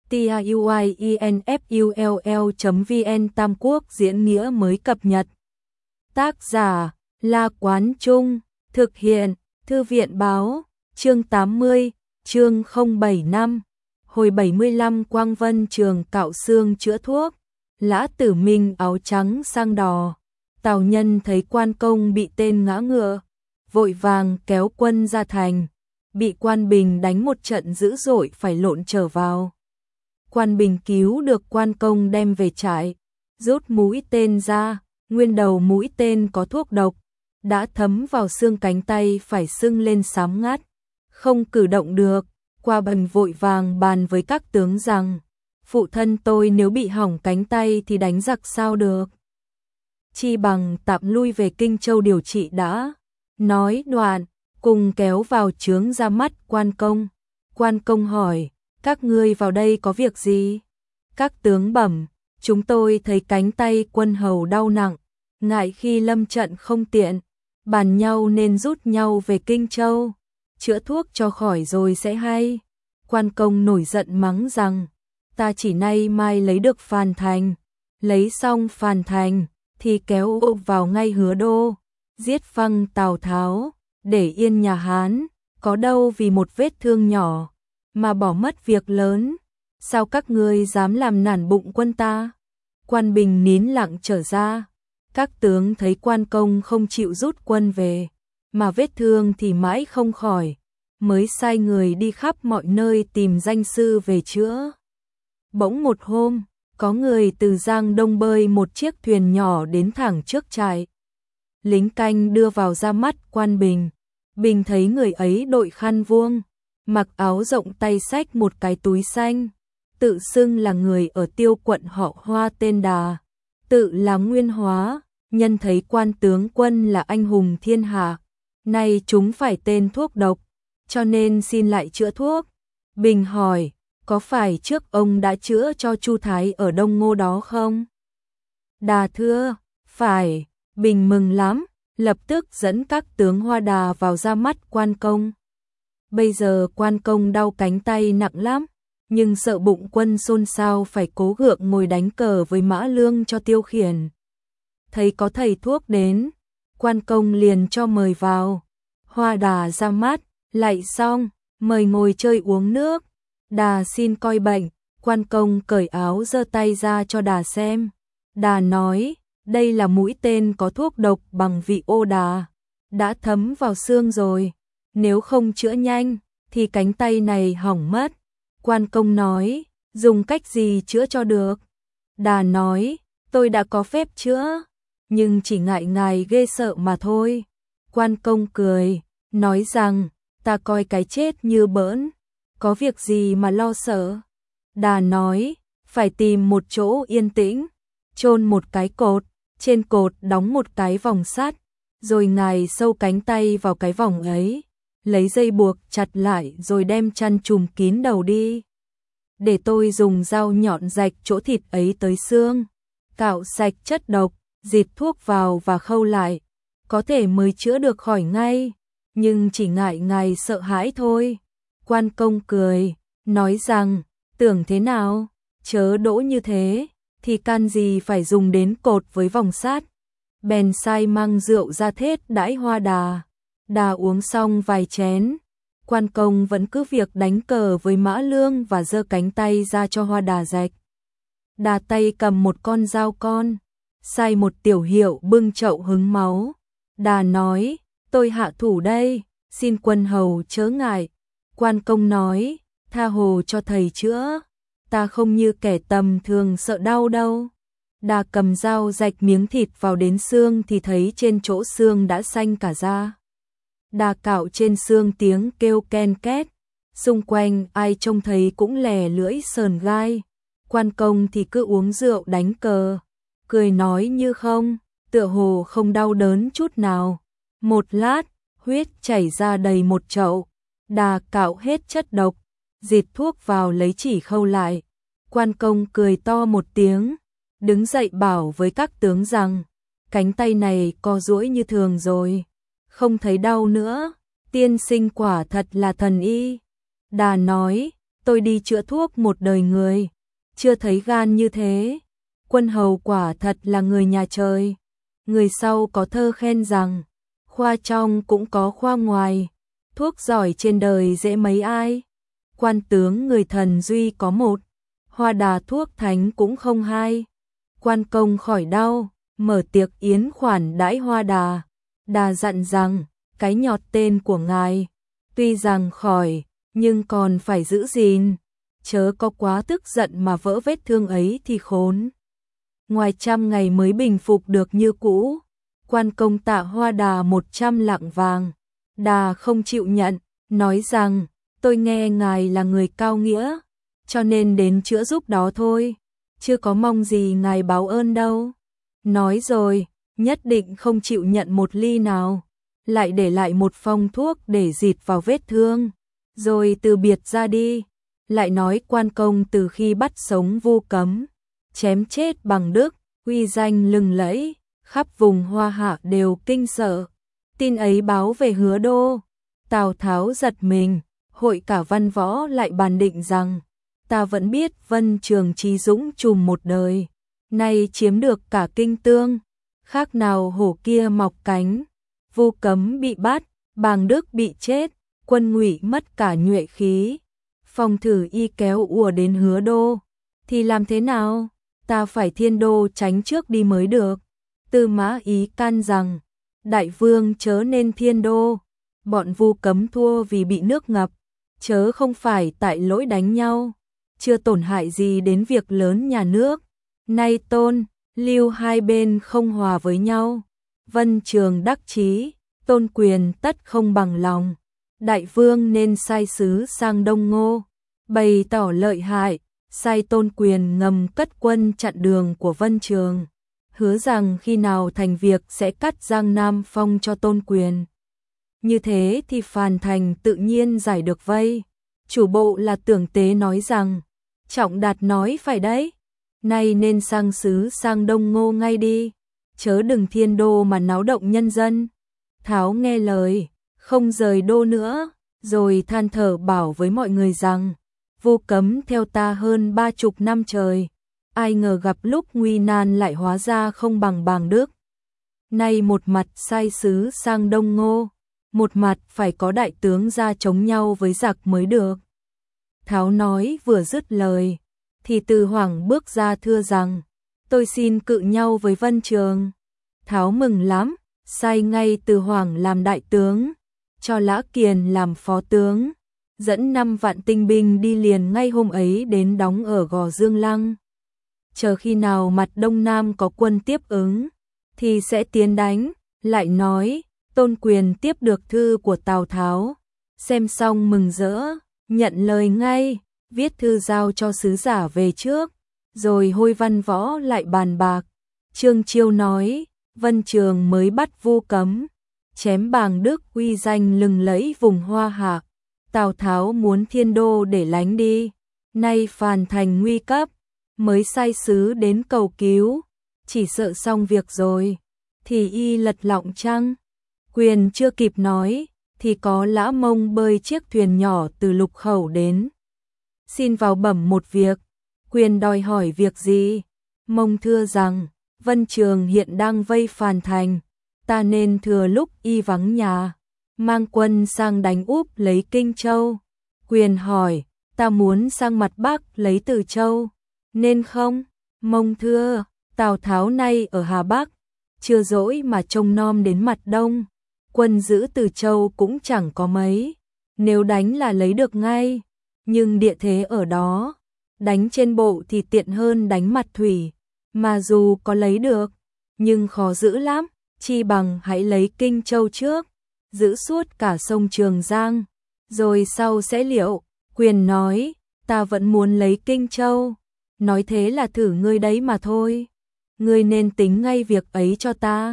tiuinfull.vn Tam Quốc diễn nghĩa mới cập nhật. Tác giả La Quán Trung, thực hiện Thư viện Báo, chương 80, chương 075. Hồi 75 Quang Vân Trường cạo xương chữa thuốc, Lã Tử Minh áo trắng sang đỏ. Tào Nhân thấy quan công bị tên ngã ngựa, vội vàng kéo quân ra thành, bị Quan Bình đánh một trận dữ dội phải lộn trở vào. Quan Bình cứu được quan công đem về trại, rút mũi tên ra, nguyên đầu mũi tên có thuốc độc, đã thấm vào xương cánh tay phải sưng lên xám ngắt, không cử động được. Qua Bình vội vàng bàn với các tướng rằng, phụ thân tôi nếu bị hỏng cánh tay thì đánh giặc sao được. Chi bằng tạm lui về Kinh Châu điều trị đã. Nói đoạn, cùng kéo vào trướng ra mắt quan công. Quan công hỏi, các ngươi vào đây có việc gì? Các tướng bẩm, chúng tôi thấy cánh tay quân hầu đau nặng, ngại khi lâm trận không tiện, bàn nhau nên rút nhau về Kinh Châu, chữa thuốc cho khỏi rồi sẽ hay. Quan công nổi giận mắng rằng, ta chỉ nay mai lấy được Phàn Thành, lấy xong Phàn Thành thì kéo vào ngay Hứa Đô, giết phăng Tào Tháo, để yên nhà Hán, có đâu vì một vết thương nhỏ mà bỏ mất việc lớn. Sao các ngươi dám làm nản bụng quân ta? Quan Bình nín lặng trở ra. Các tướng thấy quan công không chịu rút quân về, mà vết thương thì mãi không khỏi, mới sai người đi khắp mọi nơi tìm danh sư về chữa. Bỗng một hôm, có người từ Giang Đông bơi một chiếc thuyền nhỏ đến thẳng trước trại. Lính canh đưa vào ra mắt Quan Bình. Bình thấy người ấy đội khăn vuông, mặc áo rộng tay xách một cái túi xanh, tự xưng là người ở Tiêu quận họ Hoa tên Đà, tự là Nguyên Hóa, nhân thấy quan tướng quân là anh hùng thiên hạ, nay chúng phải tên thuốc độc, cho nên xin lại chữa thuốc. Bình hỏi, có phải trước ông đã chữa cho Chu Thái ở Đông Ngô đó không? Đà thưa, phải. Bình mừng lắm, lập tức dẫn các tướng Hoa Đà vào ra mắt quan công. Bây giờ quan công đau cánh tay nặng lắm, nhưng sợ bụng quân xôn xao phải cố gượng ngồi đánh cờ với Mã Lương cho tiêu khiển. Thấy có thầy thuốc đến, quan công liền cho mời vào. Hoa Đà ra mắt, lạy xong, mời ngồi chơi uống nước. Đà xin coi bệnh, quan công cởi áo giơ tay ra cho Đà xem. Đà nói, đây là mũi tên có thuốc độc bằng vị ô đà, đã thấm vào xương rồi, nếu không chữa nhanh thì cánh tay này hỏng mất. Quan công nói, dùng cách gì chữa cho được? Đà nói, tôi đã có phép chữa, nhưng chỉ ngại ngài ghê sợ mà thôi. Quan công cười, nói rằng, ta coi cái chết như bỡn, có việc gì mà lo sợ. Đà nói, phải tìm một chỗ yên tĩnh, chôn một cái cột, trên cột đóng một cái vòng sắt, rồi ngài sâu cánh tay vào cái vòng ấy, lấy dây buộc chặt lại rồi đem chăn trùm kín đầu đi. Để tôi dùng dao nhọn rạch chỗ thịt ấy tới xương, cạo sạch chất độc, dịt thuốc vào và khâu lại, có thể mới chữa được khỏi ngay, nhưng chỉ ngại ngài sợ hãi thôi. Quan công cười, nói rằng, tưởng thế nào, chớ đỗ như thế, thì can gì phải dùng đến cột với vòng sắt. Bèn sai mang rượu ra thết đãi Hoa Đà. Đà uống xong vài chén, quan công vẫn cứ việc đánh cờ với Mã Lương và giơ cánh tay ra cho Hoa Đà rạch. Đà tay cầm một con dao con, sai một tiểu hiệu bưng chậu hứng máu. Đà nói, tôi hạ thủ đây, xin quân hầu chớ ngại. Quan công nói, tha hồ cho thầy chữa, ta không như kẻ tầm thường sợ đau đâu. Đà cầm dao rạch miếng thịt vào đến xương thì thấy trên chỗ xương đã xanh cả da. Đà cạo trên xương tiếng kêu ken két, xung quanh ai trông thấy cũng lè lưỡi sờn gai. Quan công thì cứ uống rượu đánh cờ, cười nói như không, tựa hồ không đau đớn chút nào. Một lát, huyết chảy ra đầy một chậu. Đà cạo hết chất độc, dịt thuốc vào lấy chỉ khâu lại. Quan công cười to một tiếng, đứng dậy bảo với các tướng rằng, cánh tay này co duỗi như thường rồi, không thấy đau nữa, tiên sinh quả thật là thần y. Đà nói, tôi đi chữa thuốc một đời người, chưa thấy gan như thế. Quân hầu quả thật là người nhà trời. Người sau có thơ khen rằng, khoa trong cũng có khoa ngoài, thuốc giỏi trên đời dễ mấy ai. Quan tướng người thần duy có một, hoa đà thuốc thánh cũng không hai. Quan công khỏi đau, mở tiệc yến khoản đãi hoa đà. Đà dặn rằng, cái nhọt tên của ngài, tuy rằng khỏi, nhưng còn phải giữ gìn, chớ có quá tức giận mà vỡ vết thương ấy thì khốn. Ngoài 100 ngày mới bình phục được như cũ. Quan công tạ hoa đà 100 lạng vàng. Đà không chịu nhận, nói rằng, tôi nghe ngài là người cao nghĩa, cho nên đến chữa giúp đó thôi, chưa có mong gì ngài báo ơn đâu. Nói rồi, nhất định không chịu nhận một ly nào, lại để lại một phong thuốc để dịt vào vết thương, rồi từ biệt ra đi. Lại nói quan công từ khi bắt sống Vu Cấm, chém chết bằng đức, uy danh lừng lẫy, khắp vùng Hoa Hạ đều kinh sợ. Tin ấy báo về Hứa Đô, Tào Tháo giật mình, hội cả văn võ lại bàn định rằng, ta vẫn biết Vân Trường trí dũng trùm một đời, nay chiếm được cả Kinh Tương, khác nào hổ kia mọc cánh. Vu Cấm bị bắt, Bàng Đức bị chết, Quân Ngụy mất cả nhuệ khí. Phong Thử Y kéo ùa đến Hứa Đô, thì làm thế nào? Ta phải Thiên Đô tránh trước đi mới được. Tư Mã Ý can rằng, đại vương chớ nên Thiên Đô, bọn Vu Cấm thua vì bị nước ngập, chớ không phải tại lỗi đánh nhau, chưa tổn hại gì đến việc lớn nhà nước. Nay Tôn, Lưu hai bên không hòa với nhau, Vân Trường đắc chí, Tôn Quyền tất không bằng lòng. Đại vương nên sai sứ sang Đông Ngô, bày tỏ lợi hại, sai Tôn Quyền ngầm cất quân chặn đường của Vân Trường, hứa rằng khi nào thành việc sẽ cắt Giang Nam Phong cho Tôn Quyền. Như thế thì Phàn Thành tự nhiên giải được vây. Chủ bộ là Tưởng Tế nói rằng, Trọng Đạt nói phải đấy, nay nên sang sứ sang Đông Ngô ngay đi, chớ đừng Thiên Đô mà náo động nhân dân. Tháo nghe lời, không rời đô nữa, rồi than thở bảo với mọi người rằng, Vu Cấm theo ta hơn 30 năm trời, ai ngờ gặp lúc nguy nan lại hóa ra không bằng Bàng Đức. Nay một mặt sai sứ sang Đông Ngô, một mặt phải có đại tướng ra chống nhau với giặc mới được. Tháo nói vừa dứt lời, thì Từ Hoảng bước ra thưa rằng, tôi xin cự nhau với Vân Trường. Tháo mừng lắm, sai ngay Từ Hoảng làm đại tướng, cho Lã Kiền làm phó tướng, dẫn 5 vạn tinh binh đi liền ngay hôm ấy đến đóng ở Gò Dương Lăng. Chờ khi nào mặt Đông Nam có quân tiếp ứng, thì sẽ tiến đánh. Lại nói, Tôn Quyền tiếp được thư của Tào Tháo, xem xong mừng rỡ, nhận lời ngay, viết thư giao cho sứ giả về trước, rồi hôi văn võ lại bàn bạc. Trương Chiêu nói, Vân Trường mới bắt Vu Cấm, chém Bàng Đức uy danh lừng lẫy vùng Hoa Hạ, Tào Tháo muốn Thiên Đô để lánh đi, nay Phàn Thành nguy cấp, mới sai sứ đến cầu cứu, chỉ sợ xong việc rồi, thì y lật lọng chăng? Quyền chưa kịp nói, thì có Lã Mông bơi chiếc thuyền nhỏ từ Lục Khẩu đến. Xin vào bẩm một việc. Quyền đòi hỏi việc gì? Mông thưa rằng, Vân Trường hiện đang vây Phàn Thành, ta nên thừa lúc y vắng nhà, mang quân sang đánh úp lấy Kinh Châu. Quyền hỏi, ta muốn sang mặt Bắc lấy Từ Châu, nên không? Mông thưa, Tào Tháo nay ở Hà Bắc, chưa dỗi mà trông nom đến mặt Đông, quân giữ Từ Châu cũng chẳng có mấy, nếu đánh là lấy được ngay, nhưng địa thế ở đó, đánh trên bộ thì tiện hơn đánh mặt thủy, mà dù có lấy được, nhưng khó giữ lắm, chi bằng hãy lấy Kinh Châu trước, giữ suốt cả sông Trường Giang, rồi sau sẽ liệu. Quyền nói, ta vẫn muốn lấy Kinh Châu, nói thế là thử ngươi đấy mà thôi, ngươi nên tính ngay việc ấy cho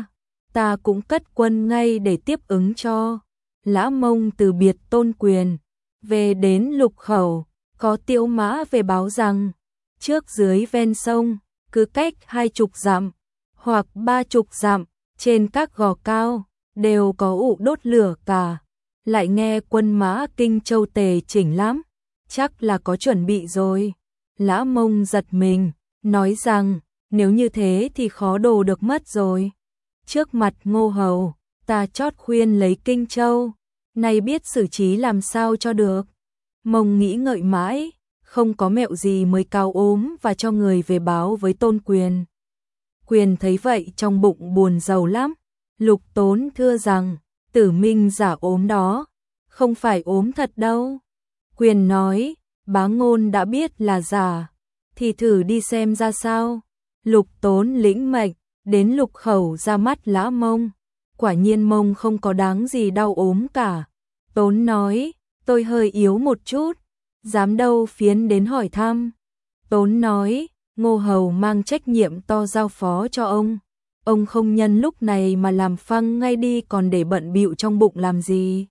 ta cũng cất quân ngay để tiếp ứng cho. Lã Mông từ biệt Tôn Quyền, về đến Lục Khẩu, có Tiễu Mã về báo rằng, trước dưới ven sông, cứ cách 20 dặm, hoặc 30 dặm, trên các gò cao, đều có ụ đốt lửa cả, lại nghe quân mã Kinh Châu tề chỉnh lắm, chắc là có chuẩn bị rồi. Lã Mông giật mình, nói rằng, nếu như thế thì khó đồ được mất rồi. Trước mặt Ngô Hầu, ta chót khuyên lấy Kinh Châu, nay biết xử trí làm sao cho được. Mông nghĩ ngợi mãi, không có mẹo gì mới cao ốm và cho người về báo với Tôn Quyền. Quyền thấy vậy trong bụng buồn rầu lắm. Lục Tốn thưa rằng, Tử Minh giả ốm đó, không phải ốm thật đâu. Quyền nói, bá ngôn đã biết là giả, thì thử đi xem ra sao. Lục Tốn lĩnh mệnh, đến Lục Khẩu ra mắt Lã Mông. Quả nhiên Mông không có đáng gì đau ốm cả. Tốn nói, tôi hơi yếu một chút, dám đâu phiến đến hỏi thăm. Tốn nói, Ngô Hầu mang trách nhiệm to giao phó cho ông không nhân lúc này mà làm phăng ngay đi còn để bận bịu trong bụng làm gì.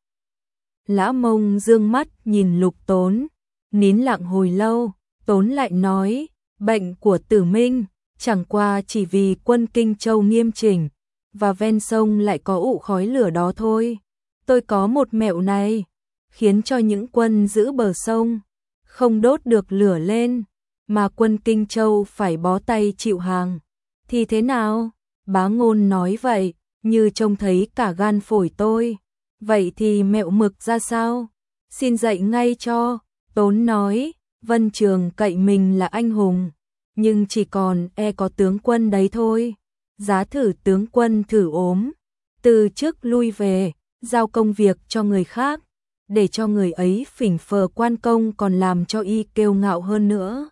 Lã Mông dương mắt nhìn Lục Tốn, nín lặng hồi lâu, Tốn lại nói, bệnh của Tử Minh, chẳng qua chỉ vì quân Kinh Châu nghiêm chỉnh, và ven sông lại có ụ khói lửa đó thôi. Tôi có một mẹo này, khiến cho những quân giữ bờ sông, không đốt được lửa lên, mà quân Kinh Châu phải bó tay chịu hàng. Thì thế nào? Bá Ngôn nói vậy, như trông thấy cả gan phổi tôi. Vậy thì mẹo mực ra sao? Xin dạy ngay cho. Tốn nói, Vân Trường cậy mình là anh hùng, nhưng chỉ còn có tướng quân đấy thôi. Giá thử tướng quân thử ốm, từ trước lui về, giao công việc cho người khác, để cho người ấy phỉnh phờ quan công còn làm cho y kiêu ngạo hơn nữa.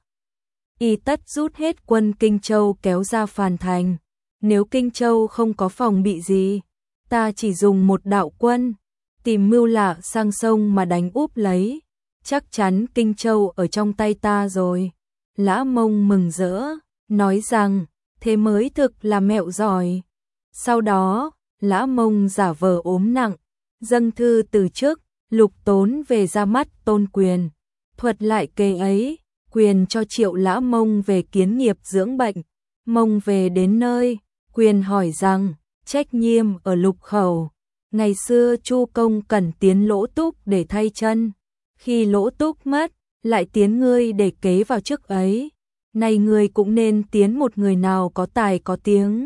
Y tất rút hết quân Kinh Châu kéo ra Phàn Thành. Nếu Kinh Châu không có phòng bị gì, ta chỉ dùng một đạo quân, tìm mưu lạ sang sông mà đánh úp lấy. Chắc chắn Kinh Châu ở trong tay ta rồi. Lã Mông mừng rỡ, nói rằng, thế mới thực là mẹo giỏi. Sau đó, Lã Mông giả vờ ốm nặng, dâng thư từ chức. Lục Tốn về ra mắt Tôn Quyền, thuật lại kế ấy. Quyền cho triệu Lã Mông về kiến nghiệp dưỡng bệnh. Mông về đến nơi, Quyền hỏi rằng, trách nhiệm ở Lục Khẩu. Ngày xưa Chu Công cần tiến Lỗ Túc để thay chân, khi Lỗ Túc mất, lại tiến ngươi để kế vào chức ấy. Nay ngươi cũng nên tiến một người nào có tài có tiếng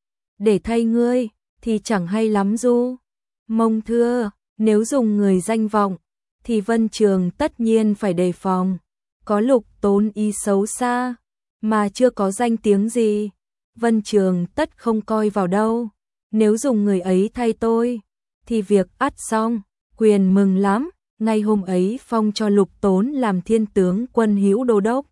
để thay ngươi, thì chẳng hay lắm du. Mông thưa, nếu dùng người danh vọng, thì Vân Trường tất nhiên phải đề phòng. Có Lục Tốn y xấu xa, mà chưa có danh tiếng gì, Vân Trường tất không coi vào đâu. Nếu dùng người ấy thay tôi, thì việc ắt xong. Quyền mừng lắm, ngay hôm ấy phong cho Lục Tốn làm Thiên tướng quân hữu đô đốc,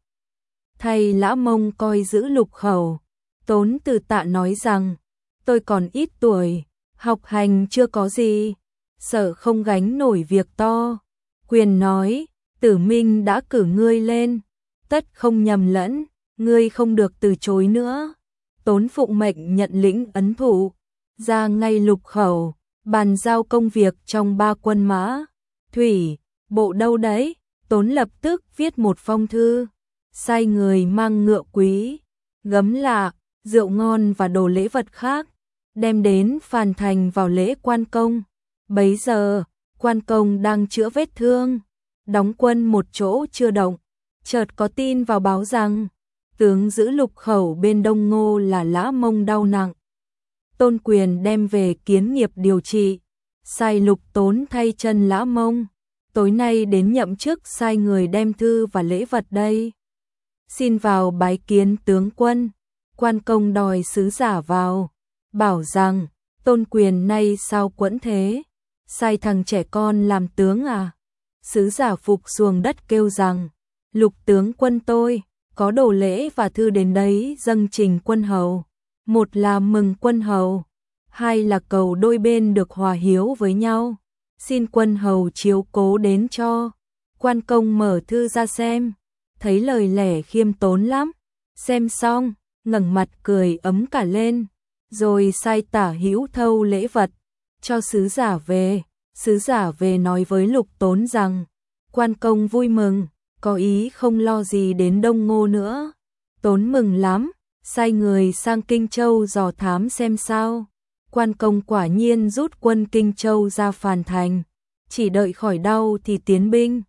thay Lã Mông coi giữ Lục Khẩu. Tốn từ tạ nói rằng, tôi còn ít tuổi, học hành chưa có gì, sợ không gánh nổi việc to. Quyền nói, Tử Minh đã cử ngươi lên, tất không nhầm lẫn, ngươi không được từ chối nữa. Tốn phụng mệnh nhận lĩnh ấn thủ, ra ngay Lục Khẩu, bàn giao công việc trong 3 quân mã, thủy, bộ đâu đấy. Tốn lập tức viết một phong thư, sai người mang ngựa quý, gấm lạ, rượu ngon và đồ lễ vật khác, đem đến Phàn Thành vào lễ quan công. Bấy giờ, quan công đang chữa vết thương, đóng quân một chỗ chưa động, chợt có tin vào báo rằng, tướng giữ Lục Khẩu bên Đông Ngô là Lã Mông đau nặng. Tôn Quyền đem về kiến nghiệp điều trị, sai Lục Tốn thay chân Lã Mông. Tối nay đến nhậm chức sai người đem thư và lễ vật đây. Xin vào bái kiến tướng quân. Quan công đòi sứ giả vào, bảo rằng, Tôn Quyền nay sao quẫn thế, sai thằng trẻ con làm tướng à? Sứ giả phục xuồng đất kêu rằng, Lục tướng quân tôi, có đồ lễ và thư đến đấy dâng trình quân hầu. Một là mừng quân hầu, hai là cầu đôi bên được hòa hiếu với nhau. Xin quân hầu chiếu cố đến cho. Quan công mở thư ra xem, thấy lời lẽ khiêm tốn lắm. Xem xong, ngẩng mặt cười ấm cả lên, rồi sai tả hữu thâu lễ vật, cho sứ giả về. Sứ giả về nói với Lục Tốn rằng, quan công vui mừng, có ý không lo gì đến Đông Ngô nữa. Tốn mừng lắm, sai người sang Kinh Châu dò thám xem sao. Quan công quả nhiên rút quân Kinh Châu ra Phàn Thành, chỉ đợi khỏi đau thì tiến binh.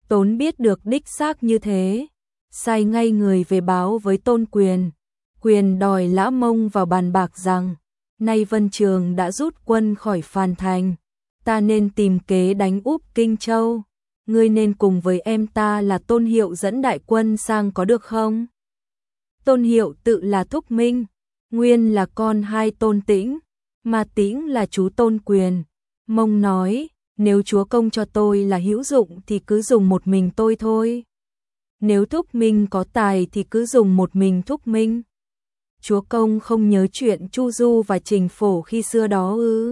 Tốn biết được đích xác như thế, sai ngay người về báo với Tôn Quyền. Quyền đòi Lã Mông vào bàn bạc rằng, nay Vân Trường đã rút quân khỏi Phàn Thành, ta nên tìm kế đánh úp Kinh Châu, ngươi nên cùng với em ta là Tôn Hiệu dẫn đại quân sang có được không? Tôn Hiệu tự là Thúc Minh, nguyên là con hai Tôn Tĩnh, mà Tĩnh là chú Tôn Quyền. Mông nói, nếu chúa công cho tôi là hữu dụng thì cứ dùng một mình tôi thôi. Nếu Thúc Minh có tài thì cứ dùng một mình Thúc Minh. Chúa công không nhớ chuyện Chu Du và Trình Phổ khi xưa đó ư?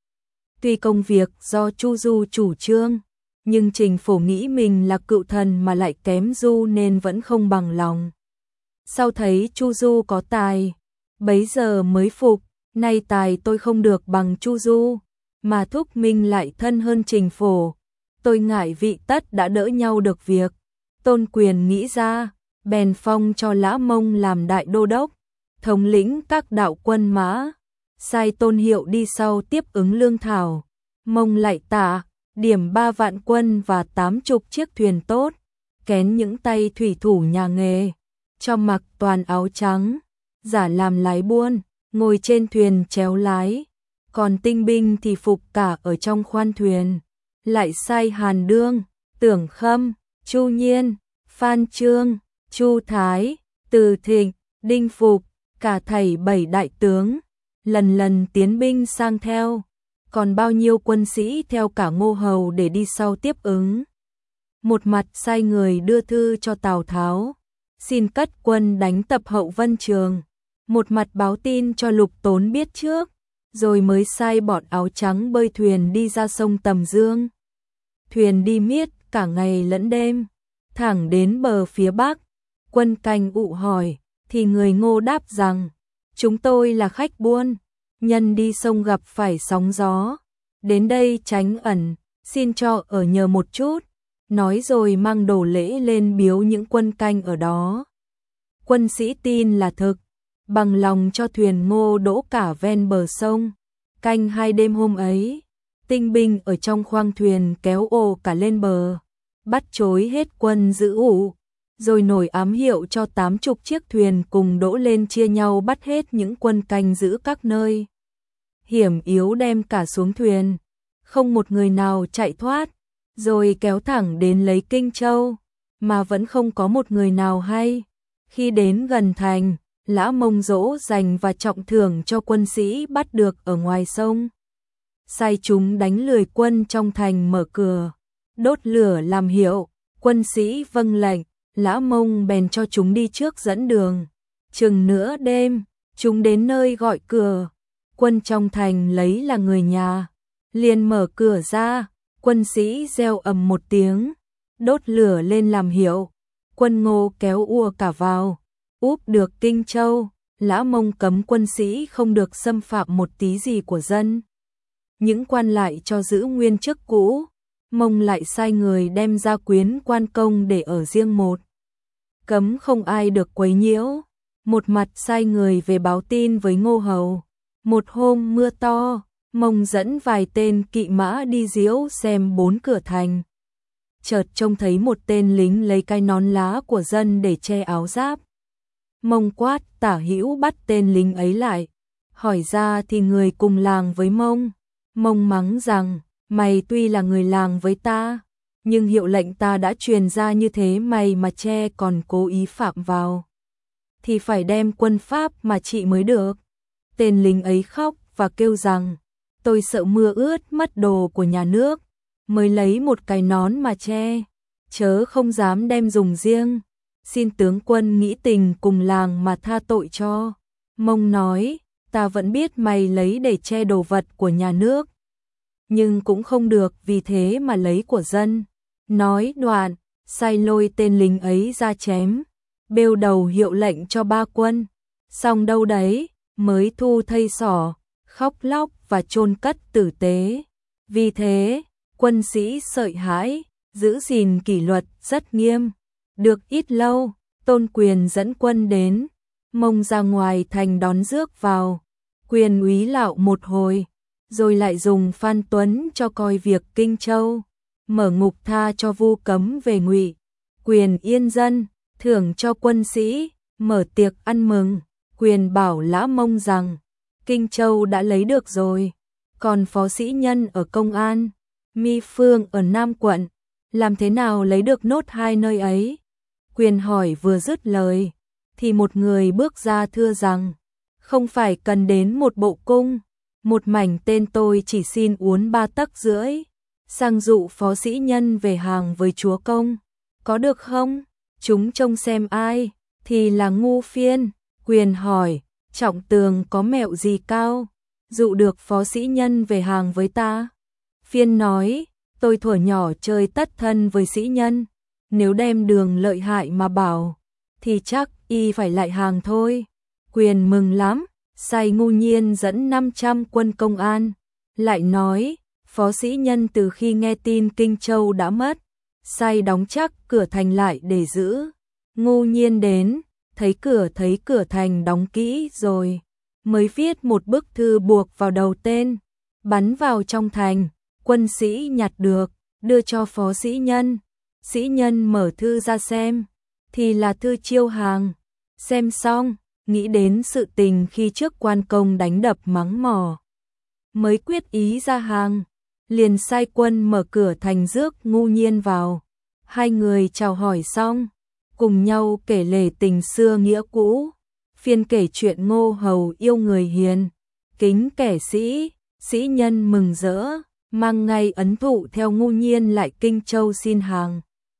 Tuy công việc do Chu Du chủ trương, nhưng Trình Phổ nghĩ mình là cựu thần mà lại kém Du nên vẫn không bằng lòng. Sau thấy Chu Du có tài, bấy giờ mới phục, nay tài tôi không được bằng Chu Du, mà Thúc Minh lại thân hơn Trình Phổ. Tôi ngại vị tất đã đỡ nhau được việc. Tôn Quyền nghĩ ra, bèn phong cho Lã Mông làm đại đô đốc, thống lĩnh các đạo quân mã, sai Tôn Hiệu đi sau tiếp ứng lương thảo. Mông lại tạ, điểm 3 vạn quân và 80 chiếc thuyền tốt, kén những tay thủy thủ nhà nghề, cho mặc toàn áo trắng, giả làm lái buôn, ngồi trên thuyền chéo lái, còn tinh binh thì phục cả ở trong khoan thuyền. Lại sai Hàn Đương, Tưởng Khâm, Chu Nhiên, Phan Trương, Chu Thái, Từ Thịnh, Đinh Phục, cả thảy 7 đại tướng, lần lần tiến binh sang theo, còn bao nhiêu quân sĩ theo cả Ngô Hầu để đi sau tiếp ứng. Một mặt sai người đưa thư cho Tào Tháo, xin cất quân đánh tập Hậu Vân Trường, một mặt báo tin cho Lục Tốn biết trước, rồi mới sai bọn áo trắng bơi thuyền đi ra sông Tầm Dương. Thuyền đi miết cả ngày lẫn đêm, thẳng đến bờ phía bắc. Quân canh ụ hỏi, thì người Ngô đáp rằng, chúng tôi là khách buôn, nhân đi sông gặp phải sóng gió, đến đây tránh ẩn, xin cho ở nhờ một chút. Nói rồi mang đồ lễ lên biếu những quân canh ở đó. Quân sĩ tin là thực, bằng lòng cho thuyền Ngô đỗ cả ven bờ sông. Canh 2 đêm hôm ấy, tinh binh ở trong khoang thuyền kéo ồ cả lên bờ, bắt trối hết quân giữ ụ, rồi nổi ám hiệu cho 80 chiếc thuyền cùng đỗ lên chia nhau bắt hết những quân canh giữ các nơi hiểm yếu đem cả xuống thuyền, không một người nào chạy thoát, rồi kéo thẳng đến lấy Kinh Châu, mà vẫn không có một người nào hay. Khi đến gần thành, Lã Mông dỗ dành và trọng thưởng cho quân sĩ bắt được ở ngoài sông. Sai chúng đánh lười quân trong thành mở cửa, đốt lửa làm hiệu, quân sĩ vâng lệnh, Lã Mông bèn cho chúng đi trước dẫn đường. Chừng nửa đêm, chúng đến nơi gọi cửa, quân trong thành lấy là người nhà, liền mở cửa ra, quân sĩ reo ầm một tiếng, đốt lửa lên làm hiệu, quân Ngô kéo ùa cả vào, úp được Kinh Châu. Lã Mông cấm quân sĩ không được xâm phạm một tí gì của dân. Những quan lại cho giữ nguyên chức cũ, Mông lại sai người đem ra quyến quan công để ở riêng một. Cấm không ai được quấy nhiễu, một mặt sai người về báo tin với Ngô Hầu. Một hôm mưa to, Mông dẫn vài tên kỵ mã đi diễu xem 4 cửa thành. Chợt trông thấy một tên lính lấy cái nón lá của dân để che áo giáp. Mông quát Tả Hữu bắt tên lính ấy lại, hỏi ra thì người cùng làng với Mông. Mông mắng rằng, mày tuy là người làng với ta, nhưng hiệu lệnh ta đã truyền ra như thế mày mà che còn cố ý phạm vào, thì phải đem quân pháp mà trị mới được. Tên lính ấy khóc và kêu rằng, tôi sợ mưa ướt mất đồ của nhà nước, mới lấy một cái nón mà che, chớ không dám đem dùng riêng. Xin tướng quân nghĩ tình cùng làng mà tha tội cho. Mông nói, ta vẫn biết mày lấy để che đồ vật của nhà nước, nhưng cũng không được vì thế mà lấy của dân. Nói đoạn, sai lôi tên lính ấy ra chém, bêu đầu hiệu lệnh cho 3 quân. Xong đâu đấy, mới thu thây sỏ, khóc lóc và chôn cất tử tế. Vì thế, quân sĩ sợ hãi, giữ gìn kỷ luật rất nghiêm. Được ít lâu, Tôn Quyền dẫn quân đến, Mông ra ngoài thành đón rước vào, Quyền úy lạo một hồi, rồi lại dùng Phan Tuấn cho coi việc Kinh Châu. mở ngục tha cho Vu Cấm về Ngụy Quyền yên dân, thưởng cho quân sĩ, mở tiệc ăn mừng. Quyền bảo Lã Mông rằng Kinh Châu đã lấy được rồi, còn Phó Sĩ Nhân ở công an, Mi Phương ở Nam quận, làm thế nào lấy được nốt hai nơi ấy? Quyền hỏi vừa dứt lời, thì một người bước ra thưa rằng, không phải cần đến một bộ cung, một mảnh tên tôi chỉ xin uốn 3 tấc rưỡi, sang dụ Phó Sĩ Nhân về hàng với chúa công, có được không? Chúng trông xem ai, thì là Ngu Phiên. Quyền hỏi, Trọng Tường có mẹo gì cao, dụ được Phó Sĩ Nhân về hàng với ta? Phiên nói, tôi thuở nhỏ chơi tất thân với sĩ nhân, nếu đem đường lợi hại mà bảo, thì chắc y phải lại hàng thôi. Quyền mừng lắm, sai Ngu Nhiên dẫn 500 quân công an, lại nói, Phó Sĩ Nhân từ khi nghe tin Kinh Châu đã mất, sai đóng chắc cửa thành lại để giữ. Ngu Nhiên đến, thấy cửa thành đóng kỹ rồi, mới viết một bức thư buộc vào đầu tên, bắn vào trong thành, quân sĩ nhặt được, đưa cho Phó Sĩ Nhân. Sĩ Nhân mở thư ra xem, thì là thư chiêu hàng. Xem xong, nghĩ đến sự tình khi trước quan công đánh đập mắng mỏ, mới quyết ý ra hàng, liền sai quân mở cửa thành rước Ngu Nhiên vào. Hai người chào hỏi xong, cùng nhau kể lể tình xưa nghĩa cũ. Phiên kể chuyện Ngô Hầu yêu người hiền, kính kẻ sĩ, Sĩ Nhân mừng rỡ, mang ngay ấn thụ theo Ngu Nhiên lại Kinh Châu xin hàng.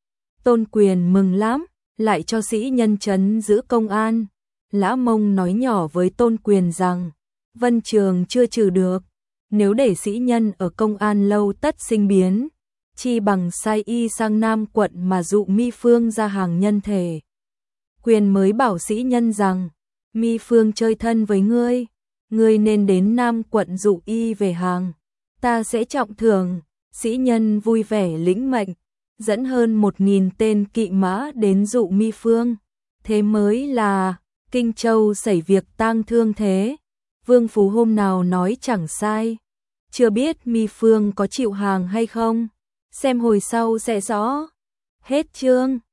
Tôn Quyền mừng lắm, lại cho Sĩ Nhân trấn giữ công an. Lã Mông nói nhỏ với Tôn Quyền rằng, Vân Trường chưa trừ được, nếu để Sĩ Nhân ở công an lâu tất sinh biến, chi bằng sai y sang Nam quận mà dụ Mi Phương ra hàng nhân thể. Quyền mới bảo Sĩ Nhân rằng, Mi Phương chơi thân với ngươi nên đến Nam quận dụ y về hàng, ta sẽ trọng thưởng. Sĩ Nhân vui vẻ lĩnh mệnh, dẫn hơn 1000 tên kỵ mã đến dụ Mi Phương. Thế mới là Kinh Châu xảy việc tang thương thế. Vương Phú hôm nào nói chẳng sai, chưa biết Mi Phương có chịu hàng hay không, xem hồi sau sẽ rõ. Hết chương.